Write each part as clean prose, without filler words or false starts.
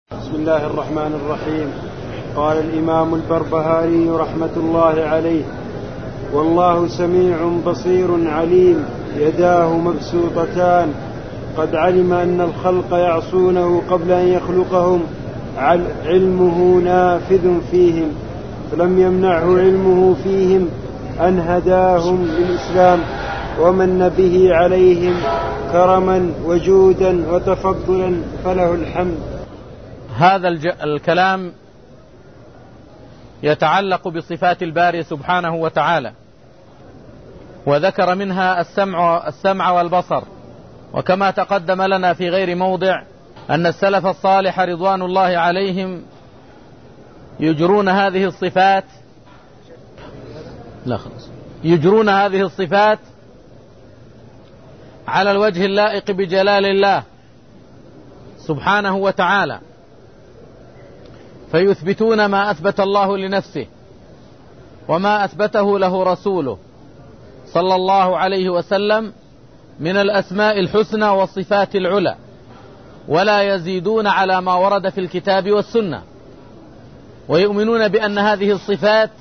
بسم الله الرحمن الرحيم. قال الإمام البربهاري رحمة الله عليه: والله سميع بصير عليم، يداه مبسوطتان، قد علم أن الخلق يعصونه قبل أن يخلقهم، علمه نافذ فيهم، فلم يمنعه علمه فيهم أن هداهم للإسلام ومن به عليهم كرما وجودا وتفضلا، فله الحمد. هذا الكلام يتعلق بصفات الباري سبحانه وتعالى، وذكر منها السمع والبصر. وكما تقدم لنا في غير موضع أن السلف الصالح رضوان الله عليهم يجرون هذه الصفات على الوجه اللائق بجلال الله سبحانه وتعالى، فيثبتون ما أثبت الله لنفسه وما أثبته له رسوله صلى الله عليه وسلم من الأسماء الحسنى والصفات العلى، ولا يزيدون على ما ورد في الكتاب والسنة، ويؤمنون بأن هذه الصفات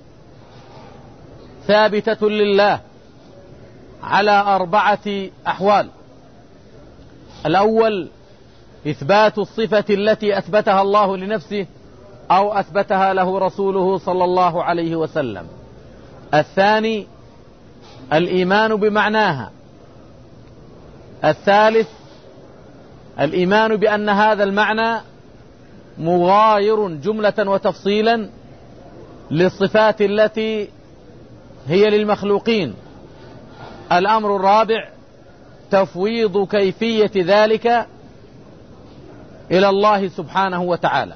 ثابتة لله على 4 أحوال. الأول إثبات الصفة التي أثبتها الله لنفسه أو أثبتها له رسوله صلى الله عليه وسلم. الثاني الإيمان بمعناها. الثالث الإيمان بأن هذا المعنى مغاير جملة وتفصيلا للصفات التي هي للمخلوقين. الأمر الرابع تفويض كيفية ذلك إلى الله سبحانه وتعالى.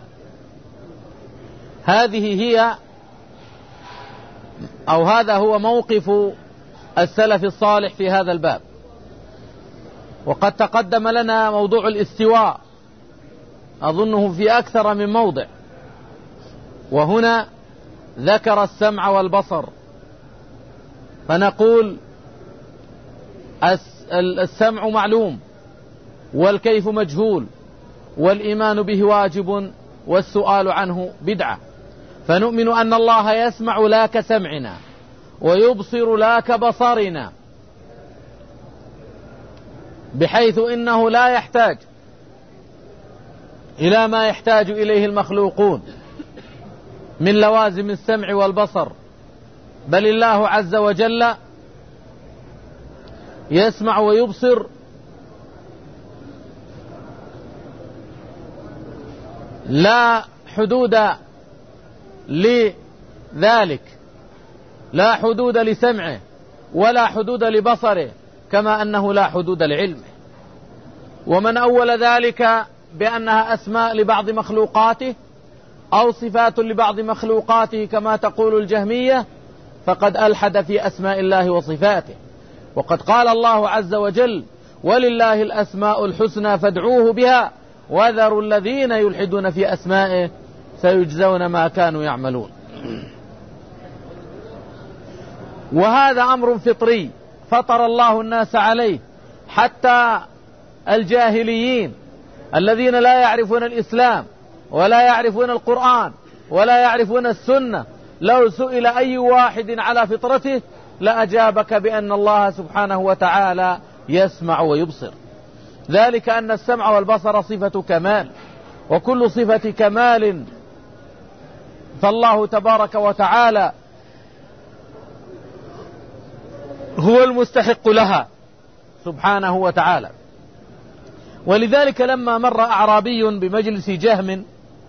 هذا هو موقف السلف الصالح في هذا الباب. وقد تقدم لنا موضوع الاستواء أظنه في أكثر من موضع، وهنا ذكر السمع والبصر، فنقول السمع معلوم والكيف مجهول والإيمان به واجب والسؤال عنه بدعة، فنؤمن أن الله يسمع لا كسمعنا ويبصر لا كبصرنا، بحيث إنه لا يحتاج إلى ما يحتاج إليه المخلوقون من لوازم السمع والبصر، بل الله عز وجل يسمع ويبصر لا حدود لذلك، لا حدود لسمعه ولا حدود لبصره، كما أنه لا حدود لعلمه. ومن أول ذلك بأنها أسماء لبعض مخلوقاته أو صفات لبعض مخلوقاته كما تقول الجهمية فقد ألحد في أسماء الله وصفاته. وقد قال الله عز وجل: ولله الأسماء الحسنى فادعوه بها وذروا الذين يلحدون في أسمائه سيجزون ما كانوا يعملون. وهذا أمر فطري فطر الله الناس عليه، حتى الجاهليين الذين لا يعرفون الإسلام ولا يعرفون القرآن ولا يعرفون السنة، لو سئل أي واحد على فطرته لأجابك بأن الله سبحانه وتعالى يسمع ويبصر. ذلك أن السمع والبصر صفة كمال، وكل صفة كمال فالله تبارك وتعالى هو المستحق لها سبحانه وتعالى. ولذلك لما مر أعرابي بمجلس جهم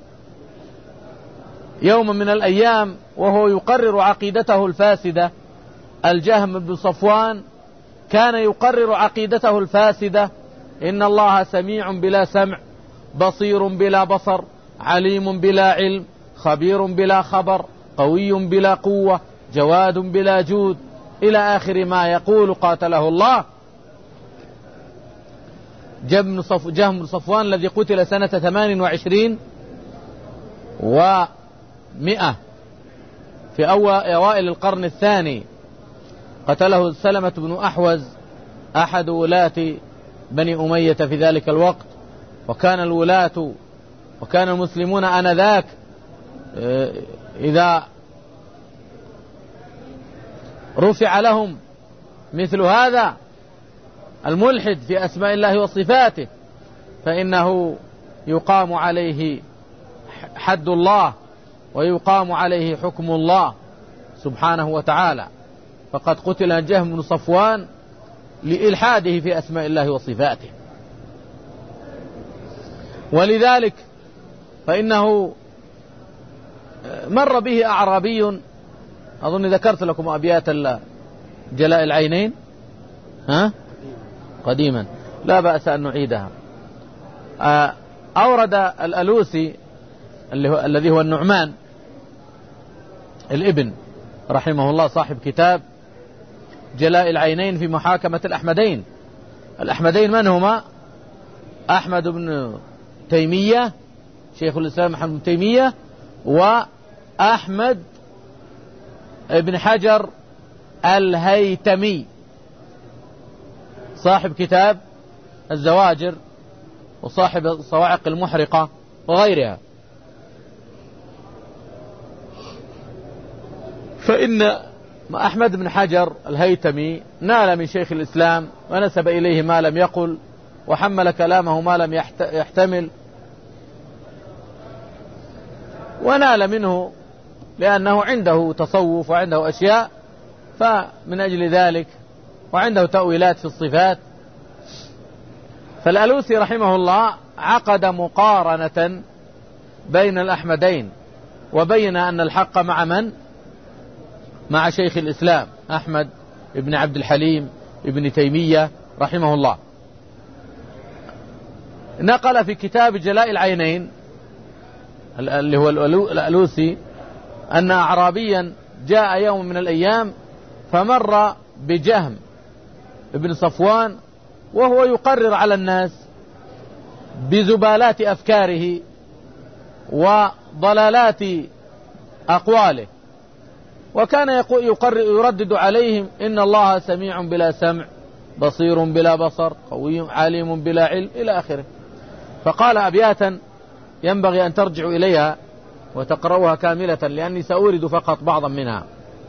يوم من الأيام وهو يقرر عقيدته الفاسدة، الجهم بن صفوان كان يقرر عقيدته الفاسدة: إن الله سميع بلا سمع، بصير بلا بصر، عليم بلا علم، خبير بلا خبر، قوي بلا قوة، جواد بلا جود، إلى آخر ما يقول قاتله الله. جهم بن صفوان الذي قتل سنة 28 و100 في أوائل القرن الثاني، قتله سلمة بن أحوز أحد ولاة بني أمية في ذلك الوقت، وكان الولاة وكان المسلمون آنذاك إذا رفع لهم مثل هذا الملحد في أسماء الله وصفاته فإنه يقام عليه حد الله ويقام عليه حكم الله سبحانه وتعالى. فقد قتل جهم بن صفوان لإلحاده في أسماء الله وصفاته. ولذلك فإنه مر به أعرابي، أظن ذكرت لكم أبيات جلاء العينين قديما، لا بأس أن نعيدها. أورد الألوسي الذي هو النعمان الابن رحمه الله صاحب كتاب جلاء العينين في محاكمة الأحمدين. الأحمدين من هما؟ أحمد بن تيمية شيخ الإسلام محمد بن تيمية، وأحمد بن حجر الهيتمي صاحب كتاب الزواجر وصاحب الصواعق المحرقة وغيرها. فإن أحمد بن حجر الهيتمي نال من شيخ الإسلام ونسب إليه ما لم يقل وحمل كلامه ما لم يحتمل، ونال منه لأنه عنده تصوف وعنده أشياء، فمن أجل ذلك وعنده تأويلات في الصفات. فالألوسي رحمه الله عقد مقارنة بين الأحمدين وبين أن الحق مع من؟ مع شيخ الإسلام أحمد بن عبد الحليم ابن تيمية رحمه الله. نقل في كتاب جلاء العينين اللي هو الألوسي أن أعرابيا جاء يوم من الأيام فمر بجهم ابن صفوان وهو يقرر على الناس بزبالات أفكاره وضلالات أقواله، وكان يردد عليهم إن الله سميع بلا سمع بصير بلا بصر قوي عليم بلا علم إلى آخره. فقال أبياتا ينبغي أن ترجعوا إليها وتقرأوها كاملة لأني سأورد فقط بعضا منها.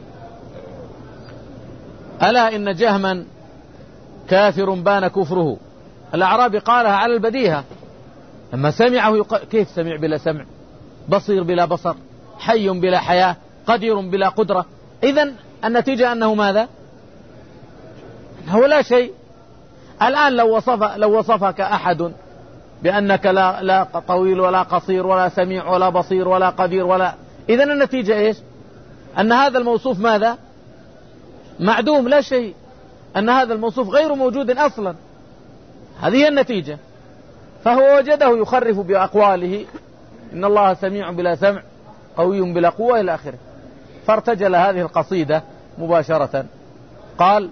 ألا إن جهما كافر بان كفره. الأعرابي قالها على البديهة، لما سمعه كيف سمع بلا سمع، بصير بلا بصر، حي بلا حياة، قدير بلا قدرة. إذن النتيجة أنه ماذا؟ أنه لا شيء. الآن لو وصفك أحد بأنك لا طويل ولا قصير ولا سميع ولا بصير ولا قدير ولا، إذن النتيجة إيش؟ أن هذا الموصوف ماذا؟ معدوم، لا شيء، أن هذا الموصوف غير موجود أصلا. هذه النتيجة. فهو وجده يخرف بأقواله إن الله سميع بلا سمع قوي بلا قوة إلى آخره. فارتجل هذه القصيدة مباشرة. قال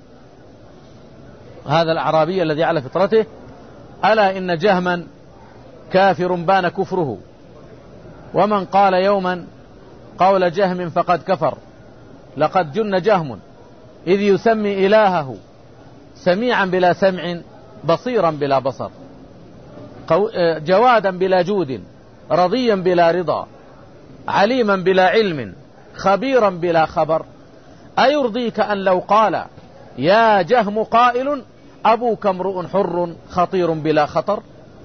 هذا الأعرابي الذي على فطرته: ألا إن جهما كافر بان كفره، ومن قال يوما قول جهم فقد كفر. لقد جن جهم إذ يسمي إلهه سميعا بلا سمع بصيرا بلا بصر جوادا بلا جود رضيا بلا رضا عليما بلا علم خبيرا بلا خبر. أيرضيك أن لو قال يا جهم قائل أبوك امرؤ حر خطير بلا خطر.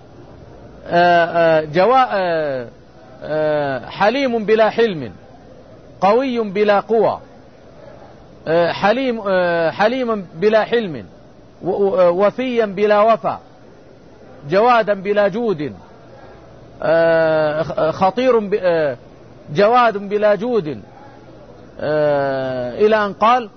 حليم بلا حلم قوي بلا قوى حليما بلا حلم وفيا بلا وفا جوادا بلا جود خطير جواد بلا جود إلى أن قال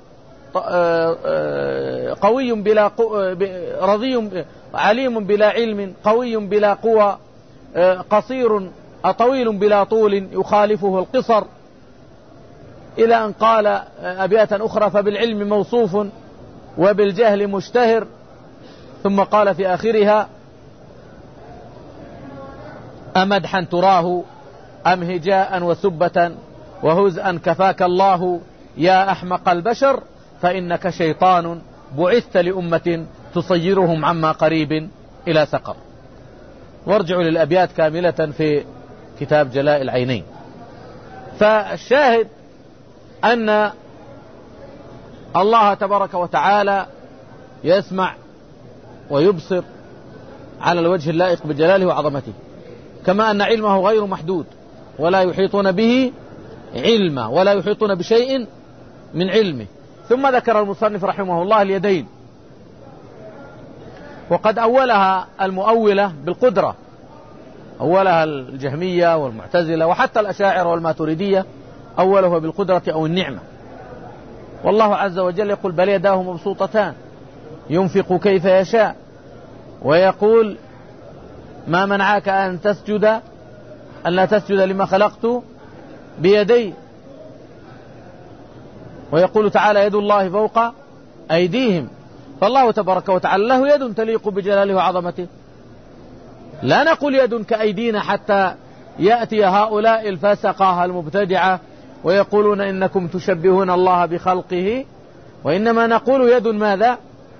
قوي بلا رضي عليم بلا علم قوي بلا قوى قصير طويل بلا طول يخالفه القصر، إلى أن قال أبياتا أخرى فبالعلم موصوف وبالجهل مشتهر. ثم قال في آخرها: أمدحا تراه أم هجاء وسبة وهزءا كفاك الله يا أحمق البشر فإنك شيطان بعثت لأمة تصيرهم عما قريب إلى سقر. وارجعوا للأبيات كاملة في كتاب جلاء العينين. فالشاهد أن الله تبارك وتعالى يسمع ويبصر على الوجه اللائق بجلاله وعظمته، كما أن علمه غير محدود ولا يحيطون به علما ولا يحيطون بشيء من علمه. ثم ذكر المصنف رحمه الله اليدين، وقد أولها المؤولة بالقدرة، أولها الجهمية والمعتزلة وحتى الأشاعرة والماتريدية أولها بالقدرة أو النعمة. والله عز وجل يقول بل يداه مبسوطتان ينفق كيف يشاء، ويقول ما منعك أن تسجد أن لا تسجد لما خلقت بيدي، ويقول تعالى يد الله فوق أيديهم. فالله تبارك وتعالى له يد تليق بجلاله وعظمته. لا نقول يد كأيدينا حتى يأتي هؤلاء الفسقة المبتدعة ويقولون إنكم تشبهون الله بخلقه، وإنما نقول يد ماذا؟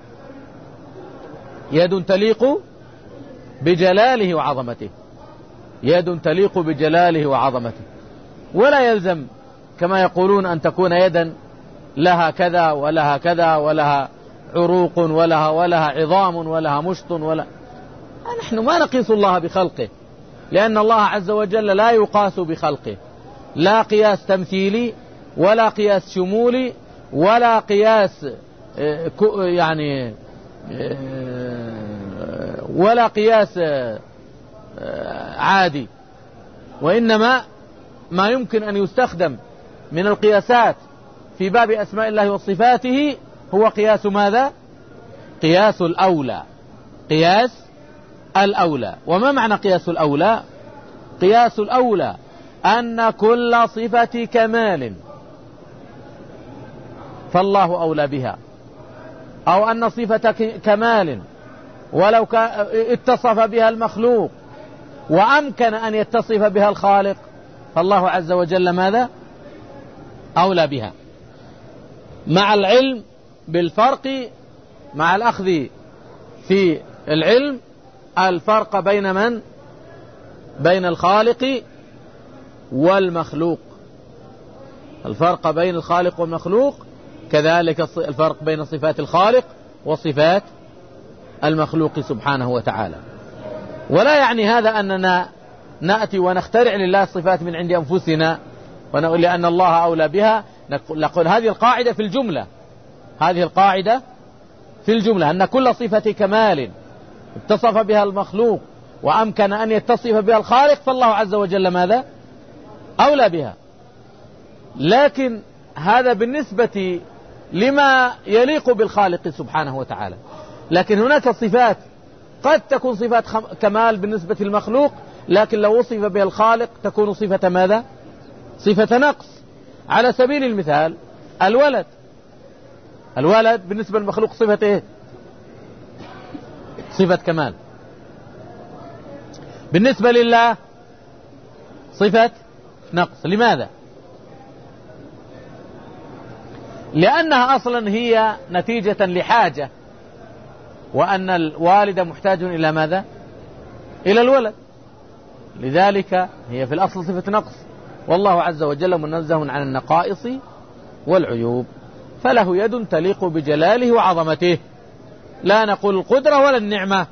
يد تليق بجلاله وعظمته، يد تليق بجلاله وعظمته. ولا يلزم كما يقولون أن تكون يدا لها كذا ولها كذا ولها عروق ولها عظام ولها مشط نحن ما نقيس الله بخلقه، لأن الله عز وجل لا يقاس بخلقه، لا قياس تمثيلي ولا قياس شمولي ولا قياس يعني ولا قياس عادي، وإنما ما يمكن أن يستخدم من القياسات في باب أسماء الله وصفاته هو قياس ماذا؟ قياس الأولى، قياس الأولى. وما معنى قياس الأولى؟ قياس الأولى أن كل صفة كمال فالله أولى بها، أو أن صفة كمال ولو اتصف بها المخلوق وأمكن أن يتصف بها الخالق فالله عز وجل ماذا؟ أولى بها، مع العلم بالفرق، مع الأخذ في العلم الفرق بين من؟ بين الخالق والمخلوق، الفرق بين الخالق والمخلوق، كذلك الفرق بين صفات الخالق وصفات المخلوق سبحانه وتعالى. ولا يعني هذا أننا نأتي ونخترع لله الصفات من عند أنفسنا ونقول لأن الله أولى بها. نقول هذه القاعدة في الجملة، هذه القاعدة في الجملة أن كل صفة كمال اتصف بها المخلوق وأمكن أن يتصف بها الخالق فالله عز وجل ماذا؟ أولى بها. لكن هذا بالنسبة لما يليق بالخالق سبحانه وتعالى، لكن هناك صفات قد تكون صفات كمال بالنسبة للمخلوق، لكن لو وصف بها الخالق تكون صفة ماذا؟ صفة نقص. على سبيل المثال الولد بالنسبة للمخلوق صفة ايه؟ صفة كمال. بالنسبة لله صفة نقص. لماذا؟ لأنها أصلا هي نتيجة لحاجة، وأن الوالد محتاج إلى ماذا؟ إلى الولد، لذلك هي في الأصل صفة نقص، والله عز وجل منزه عن النقائص والعيوب، فله يد تليق بجلاله وعظمته. لا نقول القدرة ولا النعمة،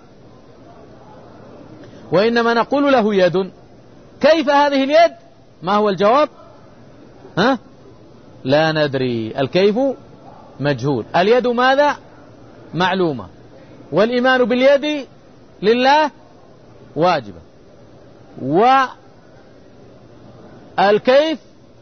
وإنما نقول له يد. كيف هذه اليد؟ ما هو الجواب؟ لا ندري، الكيف مجهول. اليد ماذا؟ معلومة، والإيمان باليد لله واجبة، والكيف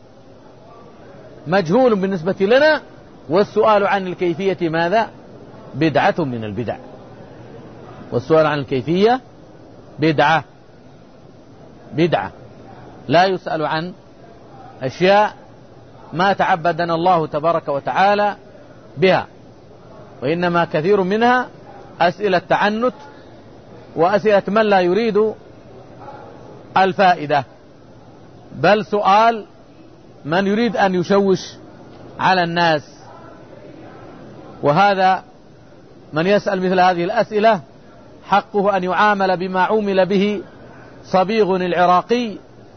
مجهول بالنسبة لنا، والسؤال عن الكيفية ماذا؟ بدعة من البدع، والسؤال عن الكيفية بدعة لا يسأل عن أشياء ما تعبدنا الله تبارك وتعالى بها، وإنما كثير منها أسئلة تعنت وأسئلة من لا يريد الفائدة، بل سؤال من يريد أن يشوش على الناس. وهذا من يسأل مثل هذه الأسئلة حقه أن يعامل بما عومل به صبيغ العراقي،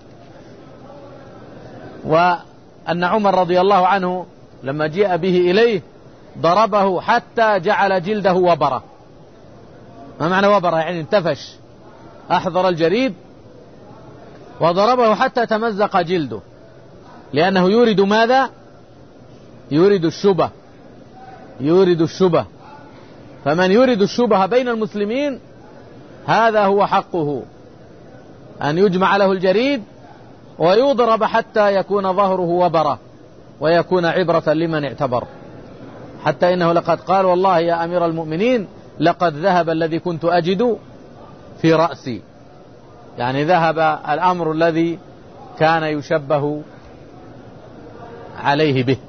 وأن عمر رضي الله عنه لما جاء به إليه ضربه حتى جعل جلده وبرة. ما معنى وبرة؟ يعني انتفش، أحضر الجريد وضربه حتى تمزق جلده، لأنه يورد ماذا؟ يورد الشبه، يورد الشبه. فمن يورد الشبه بين المسلمين هذا هو حقه أن يجمع له الجريد ويضرب حتى يكون ظهره وبرة ويكون عبرة لمن اعتبر. حتى إنه لقد قال: والله يا أمير المؤمنين لقد ذهب الذي كنت أجد في رأسي، يعني ذهب الأمر الذي كان يشبه عليه به.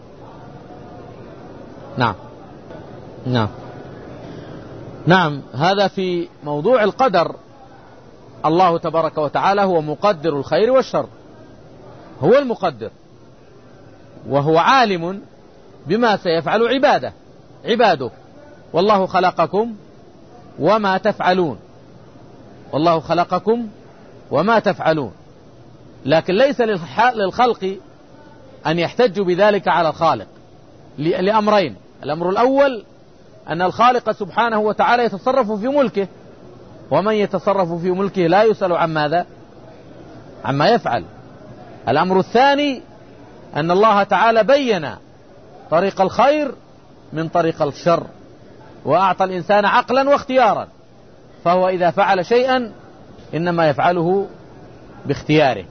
نعم نعم نعم. هذا في موضوع القدر. الله تبارك وتعالى هو مقدر الخير والشر، هو المقدر، وهو عالم بما سيفعل عباده. والله خلقكم وما تفعلون، والله خلقكم وما تفعلون. لكن ليس للخلق أن يحتجوا بذلك على الخالق لأمرين: الأمر الأول أن الخالق سبحانه وتعالى يتصرف في ملكه، ومن يتصرف في ملكه لا يسأل عن ماذا؟ عما يفعل. الأمر الثاني أن الله تعالى بين طريق الخير من طريق الشر، وأعطى الإنسان عقلا واختيارا، فهو إذا فعل شيئا إنما يفعله باختياره.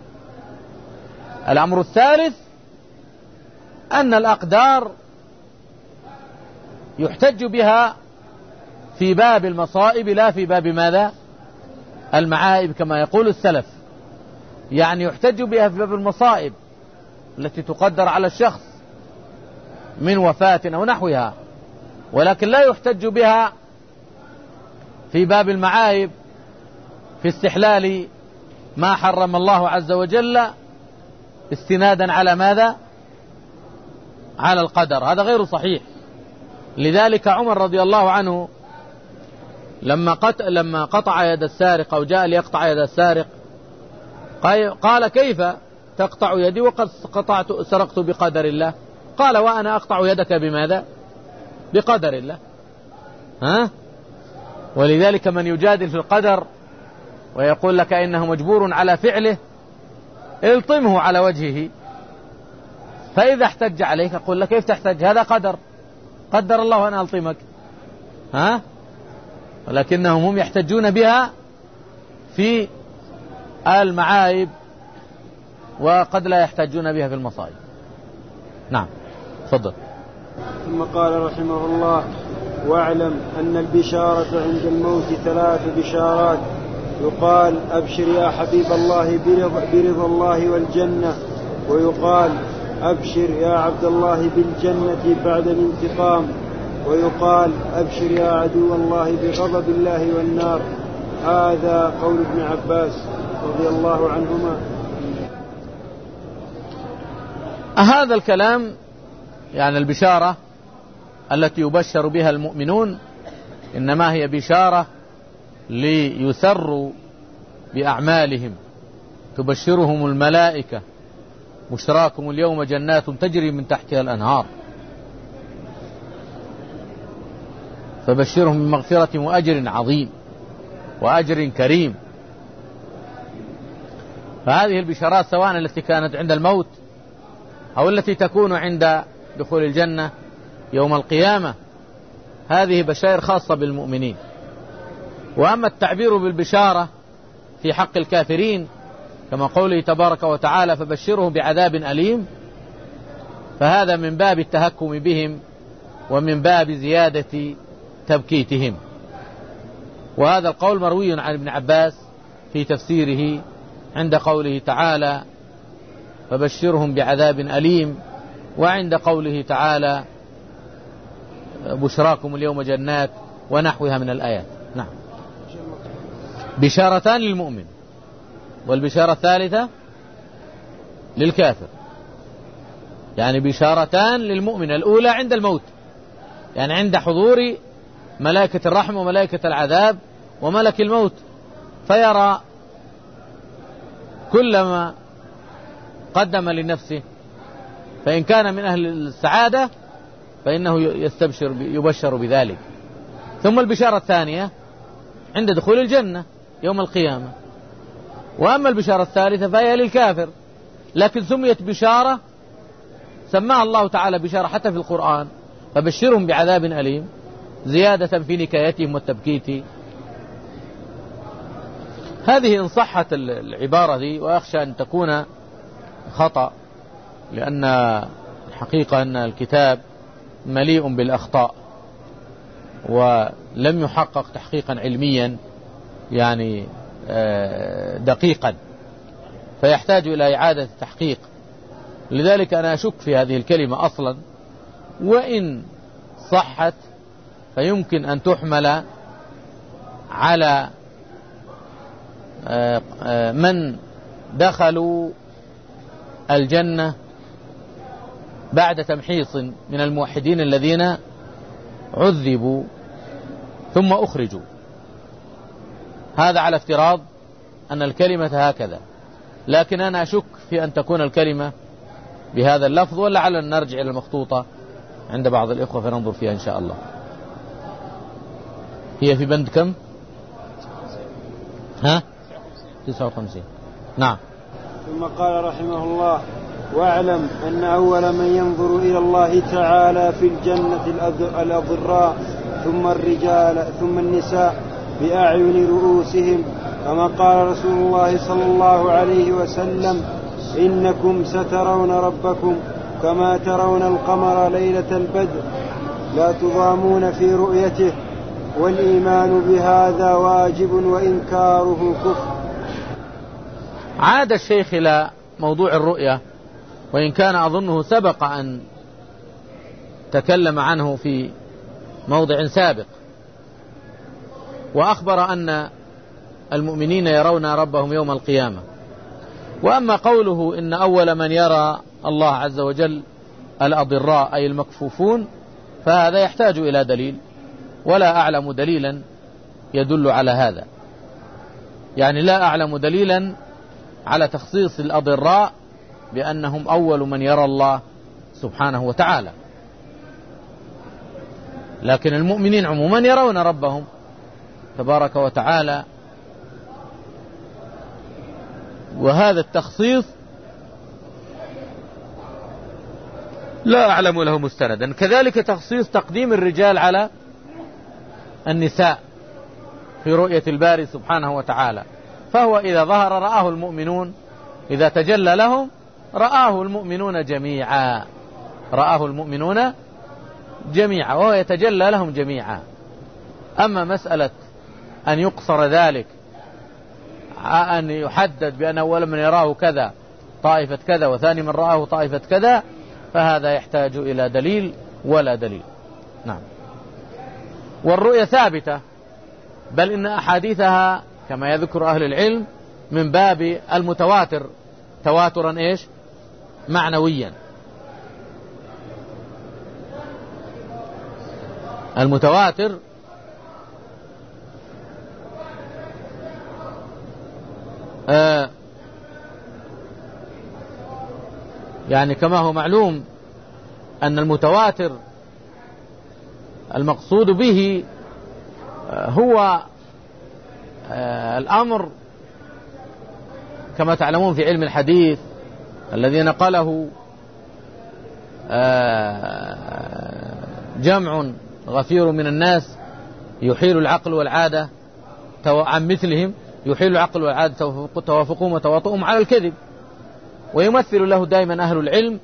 الأمر الثالث أن الأقدار يحتج بها في باب المصائب لا في باب ماذا؟ المعائب، كما يقول السلف. يعني يحتج بها في باب المصائب التي تقدر على الشخص من وفاة أو نحوها، ولكن لا يحتج بها في باب المعايب في استحلال ما حرم الله عز وجل استنادا على ماذا؟ على القدر. هذا غير صحيح. لذلك عمر رضي الله عنه لما قطع يد السارق أو جاء ليقطع يد السارق قال: كيف تقطع يدي وقد سرقت بقدر الله؟ قال: وأنا أقطع يدك بماذا؟ بقدر الله. ولذلك من يجادل في القدر ويقول لك إنه مجبور على فعله الطمه على وجهه، فإذا احتج عليك أقول لك: كيف تحتج؟ هذا قدر الله أن ألطمك. ولكنهم هم يحتجون بها في المعايب وقد لا يحتجون بها في المصائب. نعم، تفضل. ثم قال رحمه الله: واعلم أن البشارة عند الموت 3 بشارات، يقال: أبشر يا حبيب الله برضا الله والجنة، ويقال: أبشر يا عبد الله بالجنة بعد الانتقام، ويقال: أبشر يا عدو الله بغضب الله والنار. هذا قول ابن عباس رضي الله عنهما. هذا الكلام يعني البشارة التي يبشر بها المؤمنون إنما هي بشارة ليسروا بأعمالهم، تبشرهم الملائكة: بشراكم اليوم جنات تجري من تحتها الأنهار. فبشرهم بمغفرة وأجر عظيم وأجر كريم. فهذه البشارات سواء التي كانت عند الموت أو التي تكون عند دخول الجنة يوم القيامة، هذه بشائر خاصة بالمؤمنين. وأما التعبير بالبشارة في حق الكافرين كما قوله تبارك وتعالى: فبشرهم بعذاب أليم، فهذا من باب التهكم بهم ومن باب زيادة تبكيتهم. وهذا القول مروي عن ابن عباس في تفسيره عند قوله تعالى: فبشرهم بعذاب أليم، وعند قوله تعالى: بشراكم اليوم جنات، ونحوها من الآيات. نعم، بشارتان للمؤمن، والبشارة الثالثة للكافر. يعني بشارتان للمؤمن: الأولى عند الموت، يعني عند حضور ملائكة الرحمة وملائكة العذاب وملك الموت فيرى كل ما قدم لنفسه، فإن كان من أهل السعادة فإنه يبشر بذلك. ثم البشارة الثانية عند دخول الجنة يوم القيامة. وأما البشارة الثالثة فهي للكافر، لكن سميت بشارة، سماها الله تعالى بشارة حتى في القرآن، فبشرهم بعذاب أليم زيادة في نكايتهم والتبكيت. هذه إن صحت العبارة دي، وأخشى أن تكون خطأ، لأن الحقيقة أن الكتاب مليء بالأخطاء ولم يحقق تحقيقا علميا يعني دقيقا، فيحتاج إلى إعادة التحقيق. لذلك أنا أشك في هذه الكلمة أصلا، وإن صحت فيمكن أن تحمل على من دخلوا الجنة بعد تمحيص من الموحدين الذين عذبوا ثم أخرجوا. هذا على افتراض أن الكلمة هكذا، لكن أنا أشك في أن تكون الكلمة بهذا اللفظ، ولعل نرجع إلى المخطوطة عند بعض الإخوة فننظر فيها إن شاء الله. هي في بند كم؟ 59. نعم. ثم قال رحمه الله: واعلم أن أول من ينظر إلى الله تعالى في الجنة الأضراء ثم الرجال ثم النساء بأعين رؤوسهم، كما قال رسول الله صلى الله عليه وسلم: إنكم سترون ربكم كما ترون القمر ليلة البدر لا تضامون في رؤيته، والإيمان بهذا واجب وإنكاره كفر. عاد الشيخ إلى موضوع الرؤية، وإن كان أظنه سبق أن تكلم عنه في موضع سابق، وأخبر أن المؤمنين يرون ربهم يوم القيامة. وأما قوله إن أول من يرى الله عز وجل الأضراء أي المكفوفون، فهذا يحتاج إلى دليل، ولا أعلم دليلا يدل على هذا. يعني لا أعلم دليلا على تخصيص الأضراء بأنهم أول من يرى الله سبحانه وتعالى، لكن المؤمنين عموما يرون ربهم تبارك وتعالى، وهذا التخصيص لا أعلم له مستندا. كذلك تخصيص تقديم الرجال على النساء في رؤية الباري سبحانه وتعالى، فهو إذا ظهر رآه المؤمنون، إذا تجلى لهم رآه المؤمنون جميعا، رآه المؤمنون جميعا، وهو يتجلى لهم جميعا. أما مسألة أن يقصر ذلك، أن يحدد بأن أول من يراه كذا طائفة كذا وثاني من رآه طائفة كذا، فهذا يحتاج إلى دليل ولا دليل. نعم. والرؤية ثابتة، بل إن أحاديثها كما يذكر أهل العلم من باب المتواتر تواترا إيش؟ معنويا. المتواتر يعني كما هو معلوم أن المتواتر المقصود به هو الأمر كما تعلمون في علم الحديث الذي نقله جمع غفير من الناس يحيل العقل والعادة عن مثلهم، يحيل العقل والعادة توافقهم وتواطؤهم على الكذب، ويمثل له دائما أهل العلم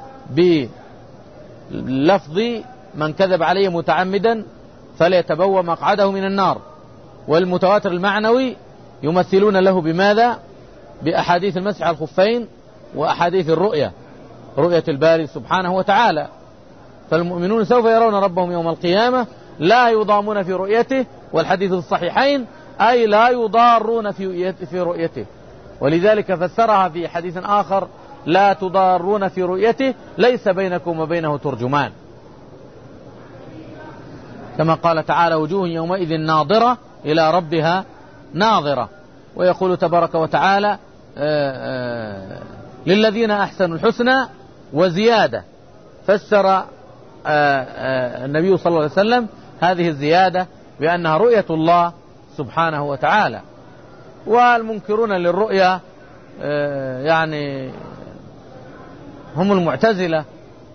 بلفظ من كذب عليه متعمدا فليتبوأ مقعده من النار. والمتواتر المعنوي يمثلون له بماذا؟ بأحاديث المسح على الخفين وأحاديث الرؤية، رؤية الباري سبحانه وتعالى. فالمؤمنون سوف يرون ربهم يوم القيامة لا يضامون في رؤيته، والحديث الصحيحين أي لا يضارون في رؤيته، ولذلك فسرها في حديث آخر: لا تضارون في رؤيته ليس بينكم وبينه ترجمان، كما قال تعالى: وجوه يومئذ ناظرة إلى ربها ناظرة. ويقول تبارك وتعالى للذين أحسنوا الحسنى وزيادة. فسر النبي صلى الله عليه وسلم هذه الزيادة بأنها رؤية الله سبحانه وتعالى. والمنكرون للرؤية يعني هم المعتزلة،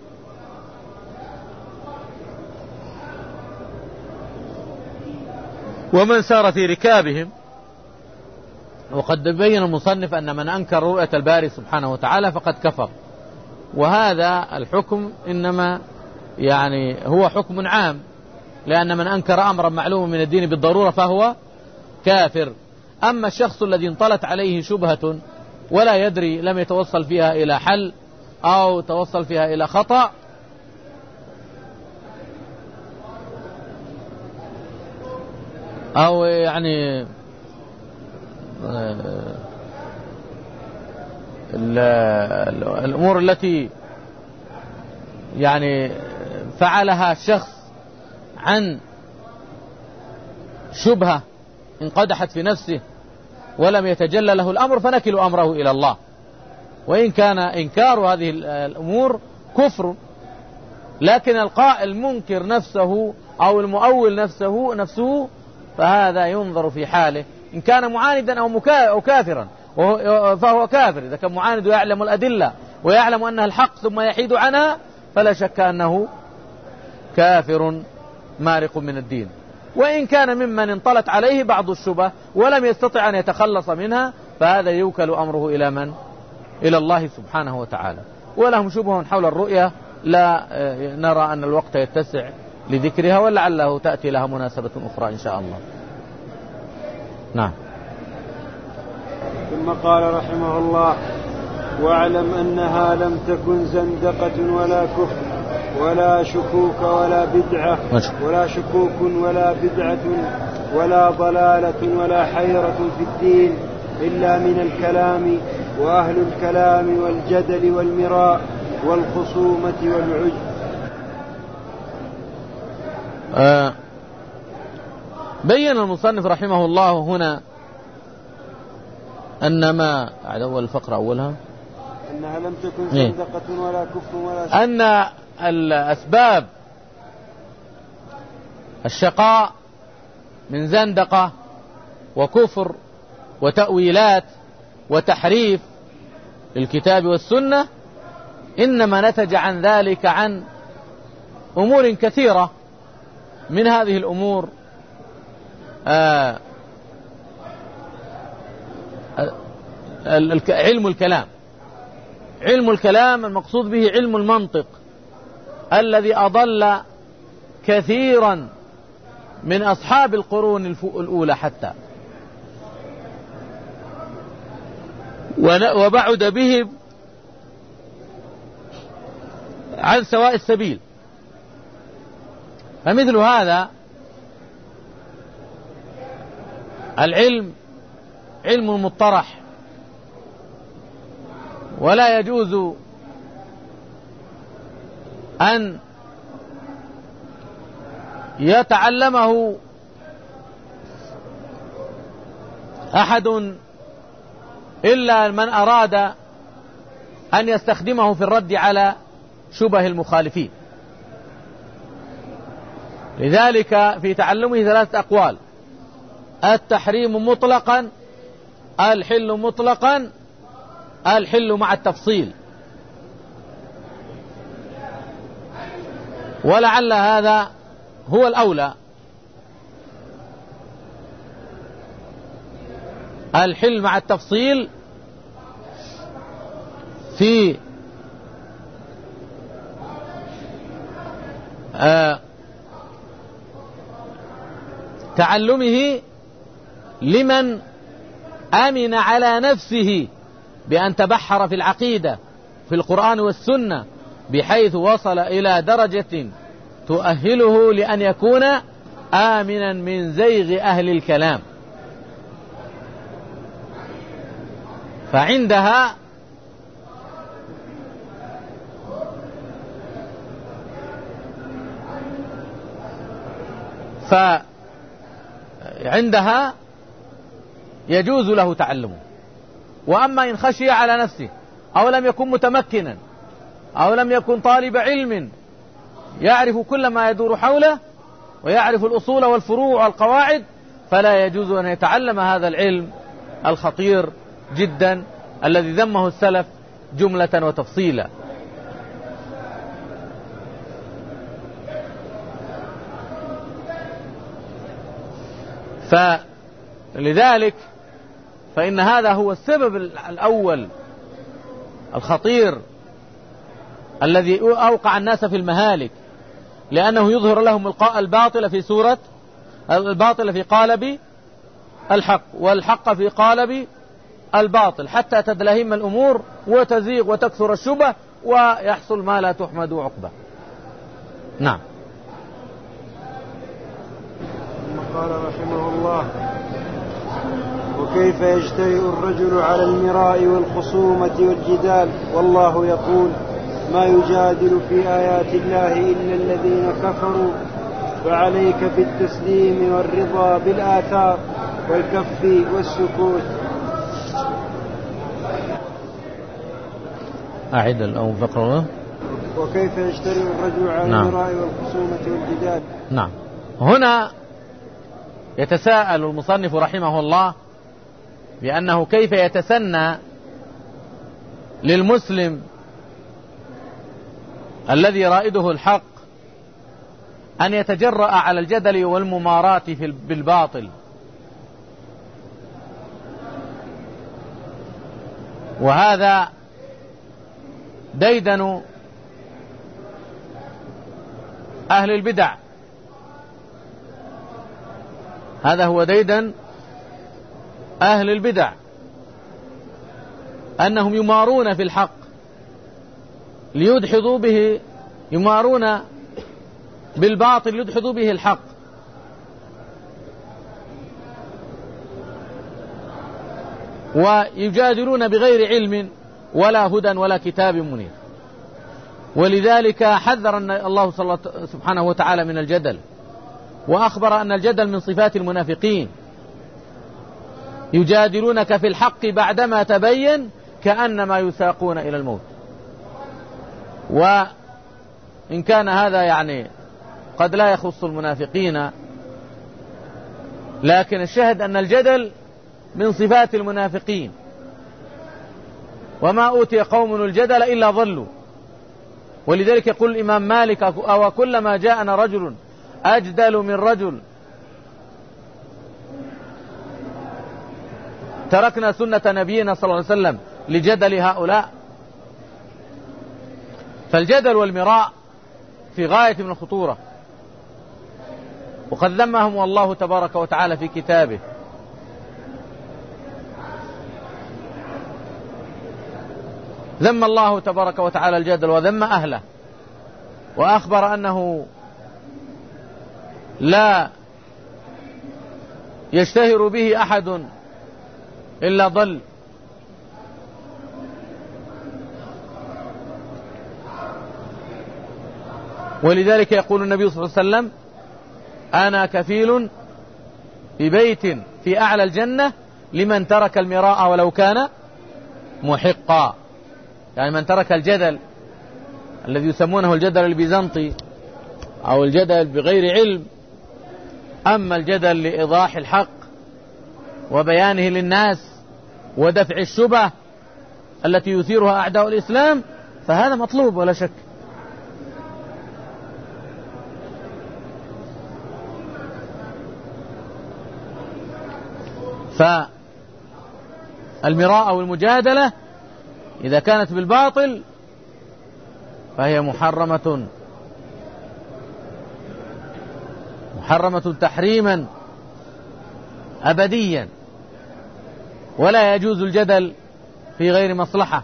ومن سار في ركابهم. وقد بين المصنف أن من أنكر رؤية الباري سبحانه وتعالى فقد كفر. وهذا الحكم إنما يعني هو حكم عام، لأن من أنكر أمرا معلوما من الدين بالضرورة فهو كافر. أما الشخص الذي انطلت عليه شبهة ولا يدري، لم يتوصل فيها إلى حل أو توصل فيها إلى خطأ، أو يعني الأمور التي يعني فعلها الشخص عن شبهة انقدحت في نفسه ولم يتجلى له الأمر، فنكل أمره إلى الله. وإن كان إنكار هذه الأمور كفر، لكن القائل منكر نفسه أو المؤول نفسه فهذا ينظر في حاله، إن كان معاندا أو كافرا فهو كافر. إذا كان معاند ويعلم الأدلة ويعلم أنها الحق ثم يحيد عنها فلا شك أنه كافر مارق من الدين. وإن كان ممن انطلت عليه بعض الشبه ولم يستطع أن يتخلص منها فهذا يوكل أمره إلى من؟ إلى الله سبحانه وتعالى. ولهم شبه حول الرؤية لا نرى أن الوقت يتسع لذكرها، ولعله تأتي لها مناسبة أخرى إن شاء الله. نعم. ثم قال رحمه الله: واعلم أنها لم تكن زندقة ولا كفر ولا شكوك ولا بدعة ولا ضلالة ولا حيرة في الدين إلا من الكلام وأهل الكلام والجدل والمراء والخصومة والعجب. بين المصنف رحمه الله هنا أن ما أول الفقرة أولها أنها لم تكن زندقة ولا كفر ولا شكوك، أن الأسباب الشقاء من زندقة وكفر وتأويلات وتحريف للكتاب والسنة إنما نتج عن ذلك عن أمور كثيرة. من هذه الأمور علم الكلام. علم الكلام المقصود به علم المنطق الذي أضل كثيرا من أصحاب القرون الأولى حتى، وبعد بهم عن سواء السبيل. فمثل هذا العلم علم مطرح، ولا يجوز أن يتعلمه أحد إلا من أراد أن يستخدمه في الرد على شبه المخالفين. لذلك في تعلمه 3 أقوال: التحريم مطلقا، الحل مطلقا، الحل مع التفصيل. ولعل هذا هو الأولى، الحل مع التفصيل في تعلمه لمن أمن على نفسه بأن تبحر في العقيدة في القرآن والسنة بحيث وصل إلى درجة تؤهله لأن يكون آمنا من زيغ أهل الكلام. فعندها عندها يجوز له تعلمه. وأما إن خشي على نفسه أو لم يكن متمكنا أو لم يكن طالب علم يعرف كل ما يدور حوله ويعرف الأصول والفروع والقواعد، فلا يجوز أن يتعلم هذا العلم الخطير جدا الذي ذمه السلف جملة وتفصيلا. فلذلك فإن هذا هو السبب الأول الخطير الذي أوقع الناس في المهالك، لأنه يظهر لهم الباطل في صورة الباطل في قالب الحق والحق في قالب الباطل، حتى تدلهم الأمور وتزيغ وتكثر الشبه ويحصل ما لا تحمد عقبه. نعم. ثم قال رحمه الله: وكيف يجترئ الرجل على المراء والخصومة والجدال والله يقول: ما يجادل في آيات الله إلا الذين كفروا، فعليك بالتسليم والرضا بالآثار والكف والسكوت. أعد الأول فقرة. وكيف يجترئ الرجل على المراء والخصومة والجدال. نعم. هنا يتساءل المصنف رحمه الله بأنه كيف يتسنى للمسلم الذي رائده الحق أن يتجرأ على الجدل والمماراة بالباطل، وهذا ديدن أهل البدع. هذا هو ديدن أهل البدع، أنهم يمارون في الحق ليدحضوا به، يمارون بالباطل ليدحضوا به الحق، ويجادلون بغير علم ولا هدى ولا كتاب منير. ولذلك حذر الله سبحانه وتعالى من الجدل، وأخبر أن الجدل من صفات المنافقين، يجادلونك في الحق بعدما تبين كأنما يساقون إلى الموت. وإن كان هذا يعني قد لا يخص المنافقين، لكن الشاهد أن الجدل من صفات المنافقين، وما أوتي قوم الجدل إلا ضلوا. ولذلك يقول الإمام مالك: أو كلما جاءنا رجل أجدل من رجل تركنا سنة نبينا صلى الله عليه وسلم لجدل هؤلاء. فالجدل والمراء في غاية من الخطورة، وقد ذمهم الله تبارك وتعالى في كتابه. ذم الله تبارك وتعالى الجدل وذم أهله، وأخبر أنه لا يشتهر به أحد إلا ضل. ولذلك يقول النبي صلى الله عليه وسلم: أنا كفيل ببيت في أعلى الجنة لمن ترك المراء ولو كان محقا، يعني من ترك الجدل الذي يسمونه الجدل البيزنطي أو الجدل بغير علم. أما الجدل لإيضاح الحق وبيانه للناس ودفع الشبه التي يثيرها أعداء الإسلام فهذا مطلوب ولا شك. فالمراء والمجادلة إذا كانت بالباطل فهي محرمة تحريما أبديا، ولا يجوز الجدل في غير مصلحة.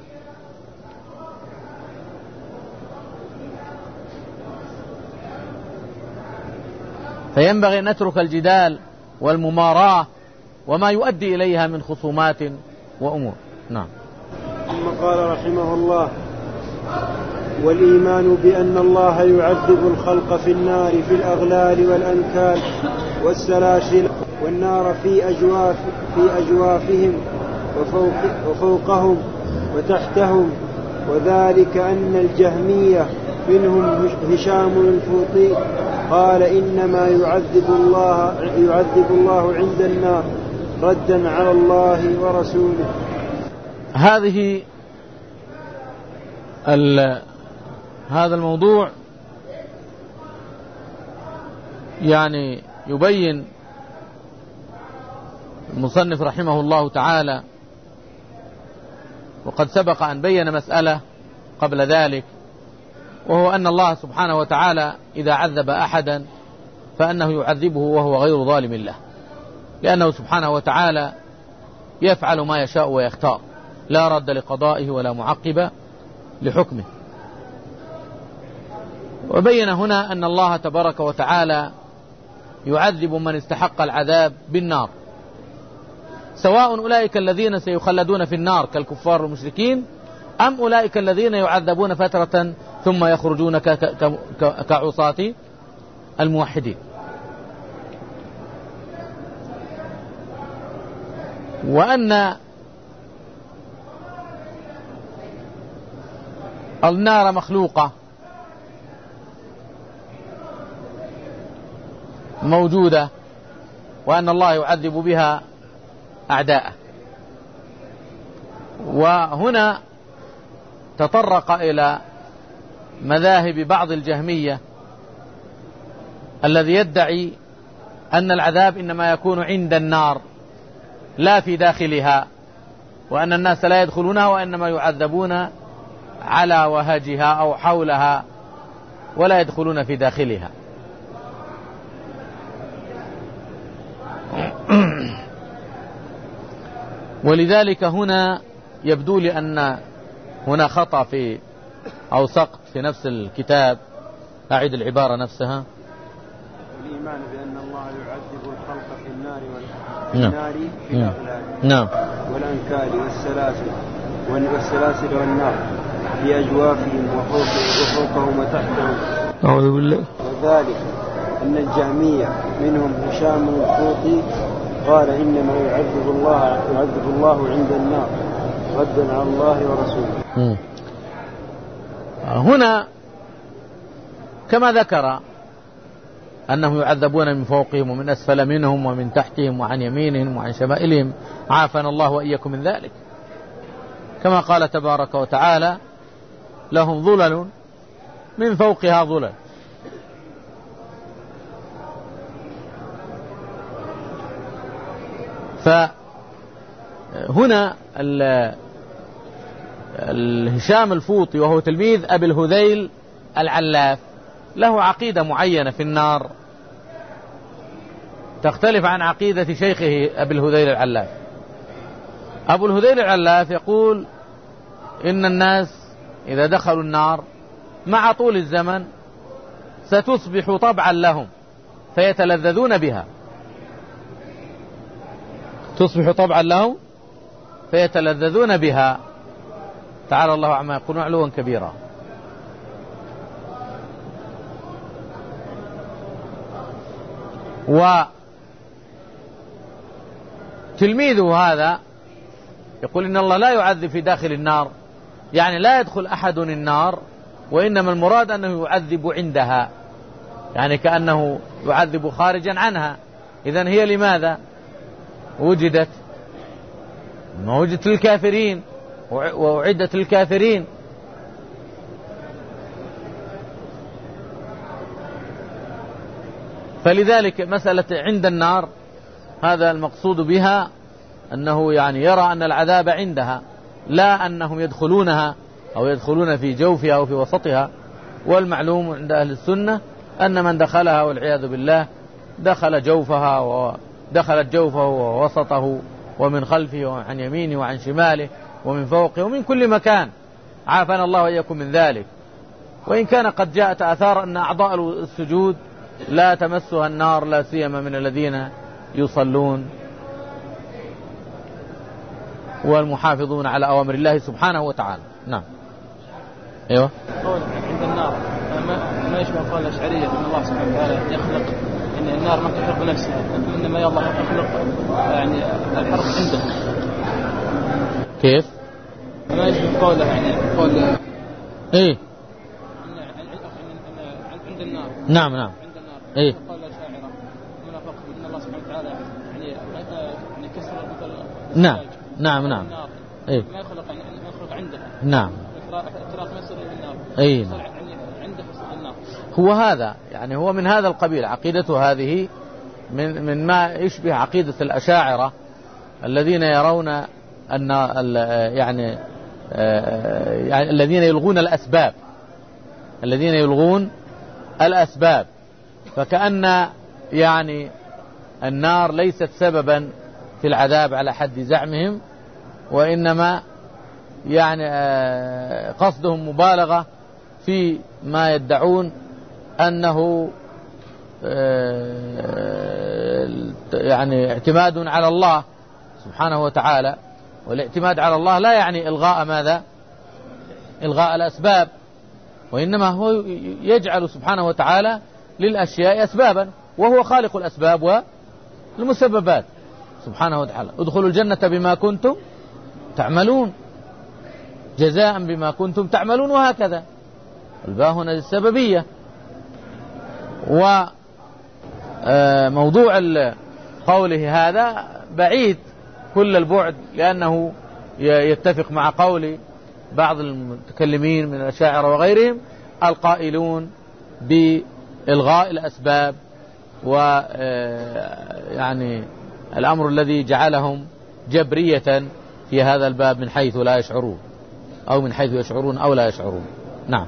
فينبغي أن نترك الجدال والمماراة وما يؤدي إليها من خصومات وأمور. نعم. ثم قال رحمه الله: والإيمان بأن الله يعذب الخلق في النار في الأغلال والأنكال والسلاسل والنار في أجوافهم وفوقهم وتحتهم. وذلك أن الجهمية منهم هشام الفوطي قال إنما يعذب الله عند النار ردا على الله ورسوله. هذا الموضوع يعني يبين المصنف رحمه الله تعالى، وقد سبق أن بين مسألة قبل ذلك، وهو أن الله سبحانه وتعالى إذا عذب أحدا فأنه يعذبه وهو غير ظالم له، لأنه سبحانه وتعالى يفعل ما يشاء ويختار، لا رد لقضائه ولا معقب لحكمه. وبين هنا أن الله تبارك وتعالى يعذب من استحق العذاب بالنار، سواء أولئك الذين سيخلدون في النار كالكفار والمشركين، أم أولئك الذين يعذبون فترة ثم يخرجون كعصاة الموحدين. وأن النار مخلوقة موجودة، وأن الله يعذب بها أعداءه. وهنا تطرق إلى مذاهب بعض الجهمية الذي يدعي أن العذاب إنما يكون عند النار لا في داخلها، وأن الناس لا يدخلونها وإنما يعذبون على وهجها أو حولها ولا يدخلون في داخلها. ولذلك هنا يبدو لي أن هنا خطأ في أو سقط في نفس الكتاب. أعيد العبارة نفسها. الإيمان بأن الله يعذب الخلق في النار في الأغلال والأنكال والسلاسل والنار في أجوافهم وفوقهم وتحتهم. أعوذ بالله. وذلك أن الجهمية منهم هشام الفوطي قال إنما يعذب الله عند النار ردا على الله ورسوله. هنا كما ذكر أنهم يعذبون من فوقهم ومن أسفل منهم ومن تحتهم وعن يمينهم وعن شمائلهم، عافانا الله وإياكم من ذلك، كما قال تبارك وتعالى لهم ظلل من فوقها ظلل. فهنا الهشام الفوطي وهو تلميذ أبي الهذيل العلاف له عقيدة معينة في النار تختلف عن عقيدة شيخه أبي الهذيل العلاف. أبو الهذيل العلاف يقول إن الناس إذا دخلوا النار مع طول الزمن ستصبح طبعا لهم فيتلذذون بها، تصبح طبعا لهم فيتلذذون بها، تعالى الله عما يقولون علوا كبيرا. وتلميذه هذا يقول إن الله لا يعذب في داخل النار، يعني لا يدخل أحد النار، وإنما المراد أنه يعذب عندها، يعني كأنه يعذب خارجا عنها. إذن هي لماذا وجدت؟ ما وجدت للكافرين وأعدت للكافرين. فلذلك مسألة عند النار هذا المقصود بها أنه يعني يرى أن العذاب عندها، لا أنهم يدخلونها أو يدخلون في جوفها أو في وسطها. والمعلوم عند أهل السنة أن من دخلها والعياذ بالله دخلت جوفه ووسطه ومن خلفه وعن يمينه وعن شماله ومن فوقه ومن كل مكان، عافانا الله وإياكم من ذلك. وإن كان قد جاءت آثار أن أعضاء السجود لا تمسها النار، لا سيما من الذين يصلون والمحافظون على أوامر الله سبحانه وتعالى. نعم. أيوة. قول عند النار ما يشبه قول الأشعرية أن الله سبحانه وتعالى يخلق يعني النار ما تحرق بنفسها، إنما يلا تحرق يعني الحرق عندها. كيف؟ ما يشبه قوله يعني قول إيه عند النار. نعم عند النار. إيه قول الشاعرة منافق إن الله سبحانه وتعالى يعني كسر مثل نعم إيه ما يخلق عندها. نعم اعتراف مسر بالنار. إيه عنده النار. هو هذا يعني هو من هذا القبيل. عقيدته هذه من ما يشبه عقيدة الأشاعرة الذين يرون أن يعني الذين يلغون الأسباب فكأن يعني النار ليست سببا في العذاب على حد زعمهم، وإنما يعني قصدهم مبالغة في ما يدعون أنه يعني اعتماد على الله سبحانه وتعالى. والاعتماد على الله لا يعني إلغاء ماذا؟ إلغاء الأسباب، وإنما هو يجعل سبحانه وتعالى للأشياء أسبابا، وهو خالق الأسباب والمسببات سبحانه وتعالى. ادخلوا الجنة بما كنتم تعملون جزاء بما كنتم تعملون، وهكذا. الباء هنا السببية. وموضوع قوله هذا بعيد كل البعد، لأنه يتفق مع قول بعض المتكلمين من الأشاعرة وغيرهم القائلون بإلغاء الأسباب، ويعني الأمر الذي جعلهم جبرية في هذا الباب من حيث لا يشعرون، أو من حيث يشعرون أو لا يشعرون. نعم.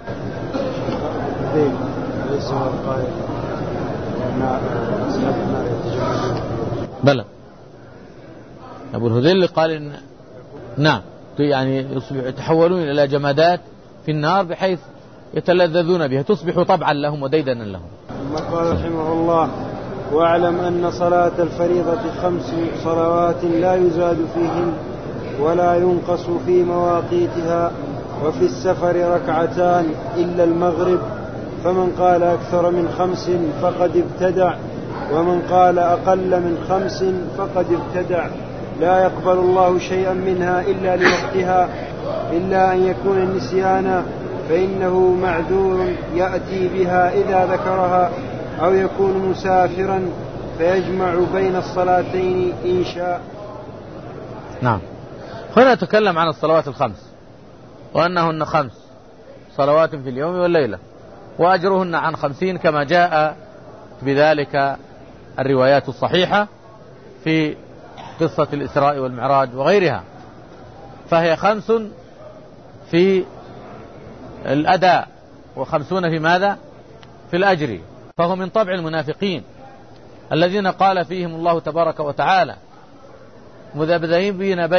بلى أبو الهذيل قال إن نعم يعني يتحولون إلى جمادات في النار بحيث يتلذذون بها، تصبح طبعا لهم وديدنا لهم. ثم قال رحمه الله: واعلم أن صلاة الفريضة 5 صلوات لا يزاد فيهن ولا ينقص في مواقيتها، وفي السفر 2 إلا المغرب، فمن قال أكثر من 5 فقد ابتدع، ومن قال أقل من 5 فقد ابتدع. لا يقبل الله شيئا منها إلا لوقتها، إلا أن يكون النسيان فإنه معذور يأتي بها إذا ذكرها، أو يكون مسافرا فيجمع بين الصلاتين إن شاء. نعم. هنا نتكلم عن الصلوات 5، وأنهن 5 صلوات في اليوم والليلة، وأجرهن عن 50 كما جاء بذلك الروايات الصحيحة في قصة الإسراء والمعراج وغيرها. فهي 5 في الأداء و50 في ماذا؟ في الأجر. فهو من طبع المنافقين الذين قال فيهم الله تبارك وتعالى: مذبذبين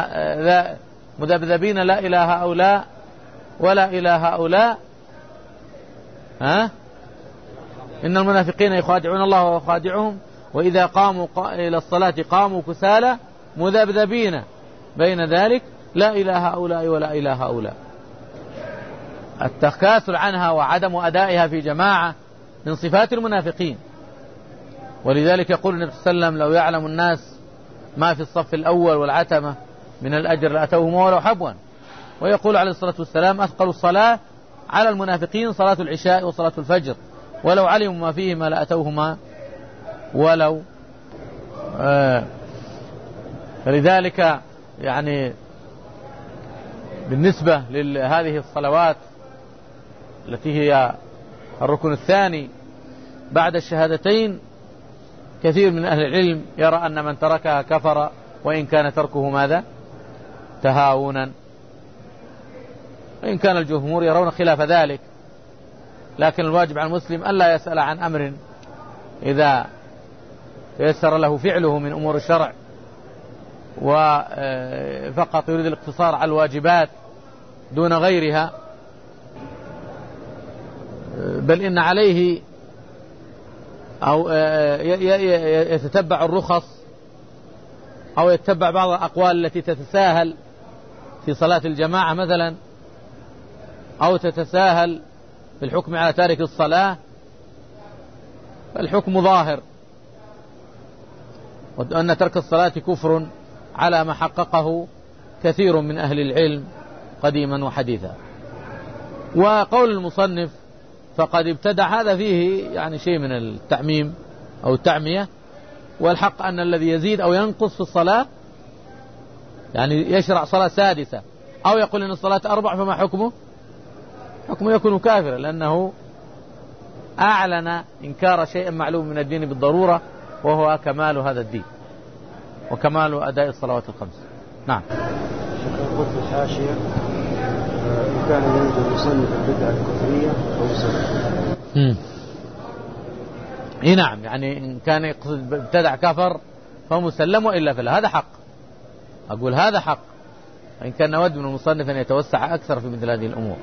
لا إله هؤلاء ولا إله هؤلاء، إن المنافقين يخادعون الله وهو خادعهم، وإذا قاموا إلى الصلاة قاموا كسالى مذبذبين بين ذلك لا إله هؤلاء ولا إله هؤلاء. التكاسل عنها وعدم أدائها في جماعة من صفات المنافقين. ولذلك يقول النبي صلى الله عليه وسلم: لو يعلم الناس ما في الصف الأول والعتمة من الأجر لأتوهم ولو حبوا. ويقول عليه الصلاة والسلام: أثقل الصلاة على المنافقين صلاة العشاء وصلاة الفجر، ولو علموا ما فيهما لأتوهما ولو فلذلك يعني بالنسبة لهذه الصلوات التي هي الركن الثاني بعد الشهادتين، كثير من أهل العلم يرى أن من تركها كفر، وإن كان تركه ماذا؟ تهاونا، وإن كان الجمهور يرون خلاف ذلك. لكن الواجب على المسلم ألا يسأل عن أمر إذا يسر له فعله من أمور الشرع، وفقط يريد الاقتصار على الواجبات دون غيرها، بل إن عليه أو يتتبع الرخص، أو يتبع بعض الأقوال التي تتساهل في صلاة الجماعة مثلا، أو تتساهل في الحكم على تارك الصلاة، فالحكم ظاهر، وأن ترك الصلاة كفر على ما حققه كثير من أهل العلم قديما وحديثا. وقول المصنف فقد ابتدع، هذا فيه يعني شيء من التعميم أو التعمية، والحق أن الذي يزيد أو ينقص في الصلاة، يعني يشرع صلاة سادسة أو يقول إن الصلاة 4، فما حكمه؟ حكمه يكون كافرا، لأنه أعلن إنكار شيء معلوم من الدين بالضرورة، وهو كمال هذا الدين وكمال أداء الصلوات الخمس. نعم. قلت في الحاشية إن كان يريد المصنف البدعة الكفرية أو مسلم. نعم، يعني إن كان يقصد ابتدع كفر فهو مسلم، وإلا فلا. هذا حق، أقول هذا حق، إن كان نود من المصنف أن يتوسع أكثر في مثل هذه الأمور.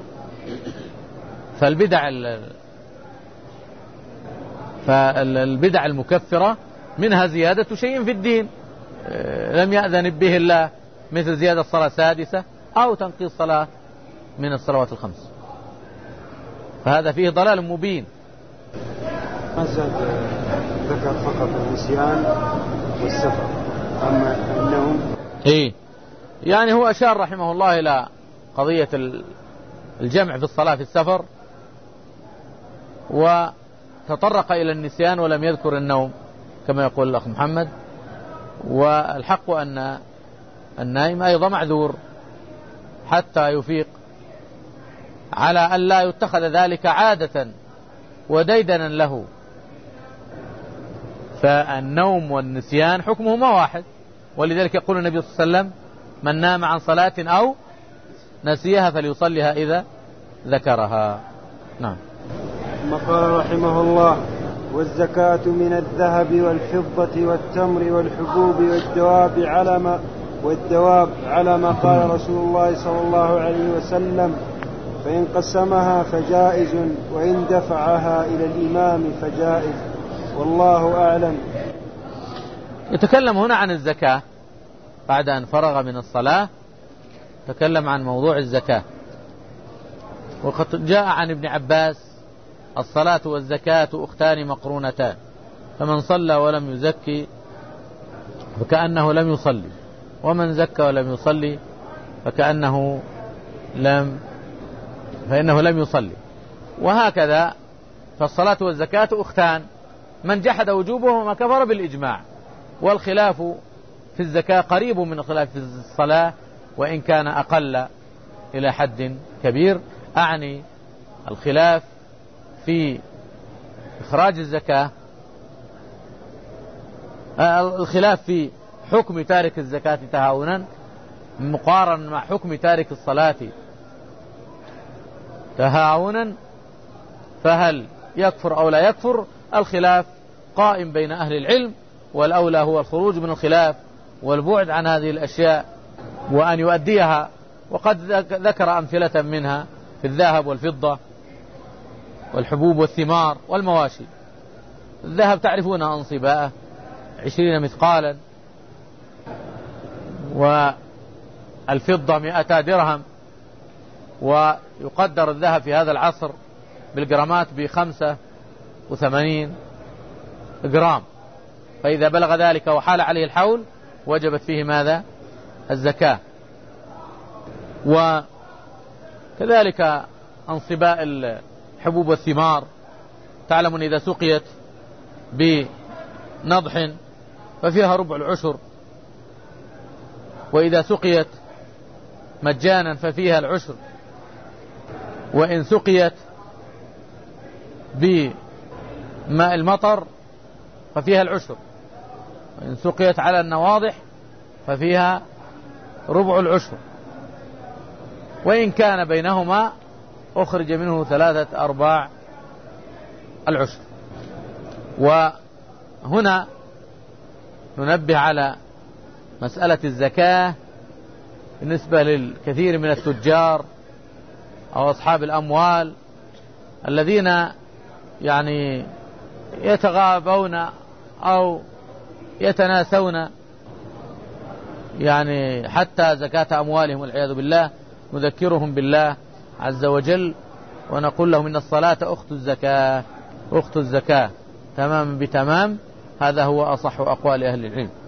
فالبدع المكفرة منها زيادة شيء في الدين لم يأذن به الله، مثل زيادة الصلاة سادسة أو تنقيص صلاة من الصلوات الخمس، فهذا فيه ضلال مبين. مزد ذكر فقط النسيان والسفر، أما النوم يعني هو أشار رحمه الله إلى قضية الجمع في الصلاة في السفر، وتطرق إلى النسيان ولم يذكر النوم كما يقول الأخ محمد. والحق أن النائم أيضا معذور حتى يفيق، على أن لا يتخذ ذلك عادة وديدنا له، فالنوم والنسيان حكمهما واحد. ولذلك يقول النبي صلى الله عليه وسلم من نام عن صلاة أو نسيها فليصلها إذا ذكرها. نعم. ثم قال رحمه الله والزكاة من الذهب والفضة والتمر والحبوب والدواب على ما قال رسول الله صلى الله عليه وسلم، فإن قسمها فجائز، وإن دفعها إلى الإمام فجائز، والله أعلم. يتكلم هنا عن الزكاة بعد أن فرغ من الصلاة، تكلم عن موضوع الزكاة. وقد جاء عن ابن عباس الصلاة والزكاة أختان مقرونتان، فمن صلى ولم يزكي فكأنه لم يصلي، ومن زكى ولم يصلي فإنه لم يصلي. وهكذا فالصلاة والزكاة أختان، من جحد وجوبهما كفر بالإجماع. والخلاف في الزكاة قريب من الخلاف في الصلاة، وإن كان أقل إلى حد كبير. أعني الخلاف في إخراج الزكاة، الخلاف في حكم تارك الزكاة تهاونا مقارن مع حكم تارك الصلاة تهاونا، فهل يكفر أو لا يكفر؟ الخلاف قائم بين أهل العلم، والأولى هو الخروج من الخلاف والبعد عن هذه الأشياء وأن يؤديها. وقد ذكر أمثلة منها في الذهب والفضة والحبوب والثمار والمواشي. الذهب تعرفون أنصباءه 20 مثقالا، والفضة 200 درهم، ويقدر الذهب في هذا العصر بالجرامات ب85 جرام، فإذا بلغ ذلك وحال عليه الحول وجبت فيه ماذا؟ الزكاة. وكذلك أنصباء الحبوب والثمار، تعلم أن إذا سقيت بنضح ففيها ربع العشر، وإذا سقيت مجانا ففيها العشر، وإن سقيت بماء المطر ففيها العشر، وإن سقيت على النواضح ففيها ربع العشر، وإن كان بينهما أخرج منه 3/4 العشر. وهنا ننبه على مسألة الزكاة بالنسبة للكثير من التجار أو أصحاب الأموال الذين يعني يتغابون أو يتناسون يعني حتى زكاة أموالهم والعياذ بالله. نذكرهم بالله عز وجل ونقول لهم إن الصلاة أخت الزكاة، أخت الزكاة، تماما بتمام. هذا هو أصح أقوال أهل العلم.